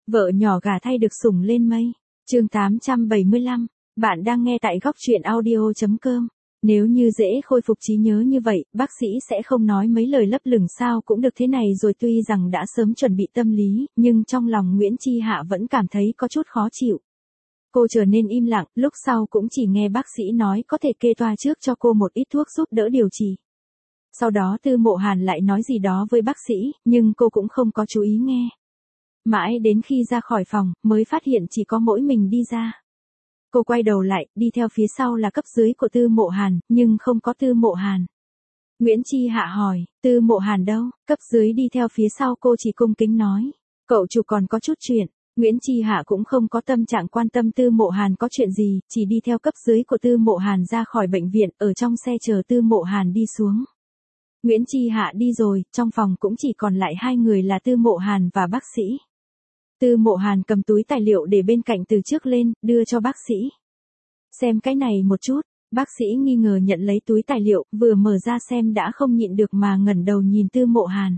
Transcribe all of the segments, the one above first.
Vợ nhỏ gả thay được sủng lên mây. Chương 875. Bạn đang nghe tại góc truyện audio.com. Nếu như dễ khôi phục trí nhớ như vậy, bác sĩ sẽ không nói mấy lời lấp lửng sao cũng được thế này rồi. Tuy rằng đã sớm chuẩn bị tâm lý, nhưng trong lòng Nguyễn Chi Hạ vẫn cảm thấy có chút khó chịu. Cô trở nên im lặng, lúc sau cũng chỉ nghe bác sĩ nói có thể kê toa trước cho cô một ít thuốc giúp đỡ điều trị. Sau đó Tư Mộ Hàn lại nói gì đó với bác sĩ, nhưng cô cũng không có chú ý nghe. Mãi đến khi ra khỏi phòng, mới phát hiện chỉ có mỗi mình đi ra. Cô quay đầu lại, đi theo phía sau là cấp dưới của Tư Mộ Hàn, nhưng không có Tư Mộ Hàn. Nguyễn Chi Hạ hỏi, Tư Mộ Hàn đâu? Cấp dưới đi theo phía sau cô chỉ cung kính nói, cậu chủ còn có chút chuyện. Nguyễn Chi Hạ cũng không có tâm trạng quan tâm Tư Mộ Hàn có chuyện gì, chỉ đi theo cấp dưới của Tư Mộ Hàn ra khỏi bệnh viện, ở trong xe chờ Tư Mộ Hàn đi xuống. Nguyễn Chi Hạ đi rồi, trong phòng cũng chỉ còn lại hai người là Tư Mộ Hàn và bác sĩ. Tư Mộ Hàn cầm túi tài liệu để bên cạnh từ trước lên, đưa cho bác sĩ. Xem cái này một chút, bác sĩ nghi ngờ nhận lấy túi tài liệu, vừa mở ra xem đã không nhịn được mà ngẩng đầu nhìn Tư Mộ Hàn.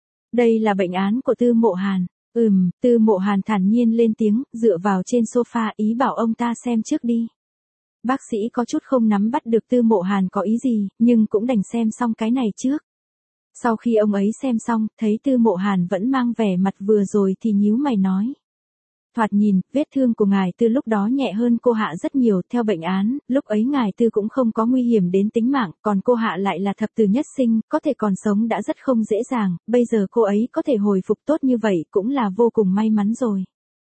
Đây là bệnh án của Tư Mộ Hàn. Tư Mộ Hàn thản nhiên lên tiếng, dựa vào trên sofa ý bảo ông ta xem trước đi. Bác sĩ có chút không nắm bắt được Tư Mộ Hàn có ý gì, nhưng cũng đành xem xong cái này trước. Sau khi ông ấy xem xong, thấy Tư Mộ Hàn vẫn mang vẻ mặt vừa rồi thì nhíu mày nói. Thoạt nhìn, vết thương của ngài Tư lúc đó nhẹ hơn cô Hạ rất nhiều, theo bệnh án, lúc ấy ngài Tư cũng không có nguy hiểm đến tính mạng, còn cô Hạ lại là thập tử nhất sinh, có thể còn sống đã rất không dễ dàng, bây giờ cô ấy có thể hồi phục tốt như vậy cũng là vô cùng may mắn rồi.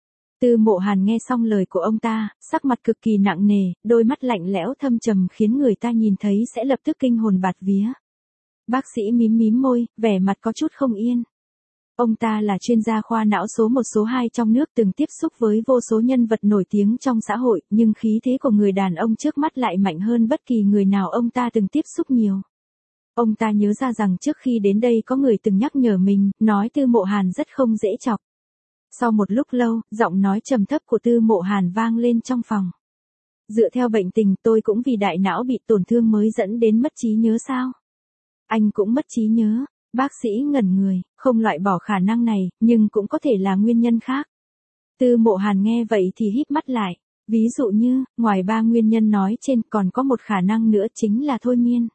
Tư Mộ Hàn nghe xong lời của ông ta, sắc mặt cực kỳ nặng nề, đôi mắt lạnh lẽo thâm trầm khiến người ta nhìn thấy sẽ lập tức kinh hồn bạt vía. Bác sĩ mím môi, vẻ mặt có chút không yên. Ông ta là chuyên gia khoa não số 1 số 2 trong nước, từng tiếp xúc với vô số nhân vật nổi tiếng trong xã hội, nhưng khí thế của người đàn ông trước mắt lại mạnh hơn bất kỳ người nào ông ta từng tiếp xúc nhiều. Ông ta nhớ ra rằng trước khi đến đây có người từng nhắc nhở mình, nói Tư Mộ Hàn rất không dễ chọc. Sau một lúc lâu, giọng nói trầm thấp của Tư Mộ Hàn vang lên trong phòng. Dựa theo bệnh tình tôi cũng vì đại não bị tổn thương mới dẫn đến mất trí nhớ sao? Anh cũng mất trí nhớ. Bác sĩ ngẩn người, không loại bỏ khả năng này, nhưng cũng có thể là nguyên nhân khác. Tư Mộ Hàn nghe vậy thì híp mắt lại. Ví dụ như, ngoài 3 nguyên nhân nói trên còn có một khả năng nữa chính là thôi miên.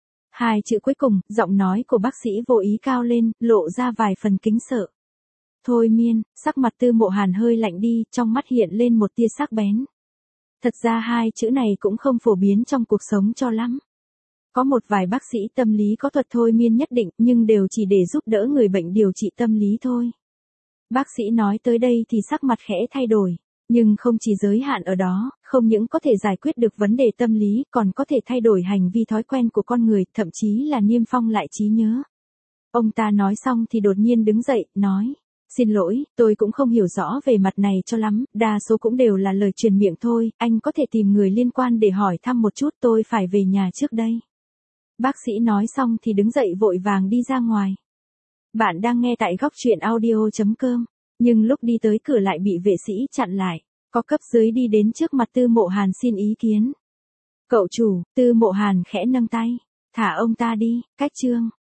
2 chữ cuối cùng, giọng nói của bác sĩ vô ý cao lên, lộ ra vài phần kính sợ. Thôi miên, sắc mặt Tư Mộ Hàn hơi lạnh đi, trong mắt hiện lên một tia sắc bén. Thật ra 2 chữ này cũng không phổ biến trong cuộc sống cho lắm. Có một vài bác sĩ tâm lý có thuật thôi miên nhất định, nhưng đều chỉ để giúp đỡ người bệnh điều trị tâm lý thôi. Bác sĩ nói tới đây thì sắc mặt khẽ thay đổi, nhưng không chỉ giới hạn ở đó, không những có thể giải quyết được vấn đề tâm lý, còn có thể thay đổi hành vi thói quen của con người, thậm chí là niêm phong lại trí nhớ. Ông ta nói xong thì đột nhiên đứng dậy, nói. Xin lỗi, tôi cũng không hiểu rõ về mặt này cho lắm, đa số cũng đều là lời truyền miệng thôi, anh có thể tìm người liên quan để hỏi thăm một chút, tôi phải về nhà trước đây. Bác sĩ nói xong thì đứng dậy vội vàng đi ra ngoài. Bạn đang nghe tại góc truyện audio.com, nhưng lúc đi tới cửa lại bị vệ sĩ chặn lại. Có cấp dưới đi đến trước mặt Tư Mộ Hàn xin ý kiến. Cậu chủ, Tư Mộ Hàn khẽ nâng tay. Thả ông ta đi, cách chương.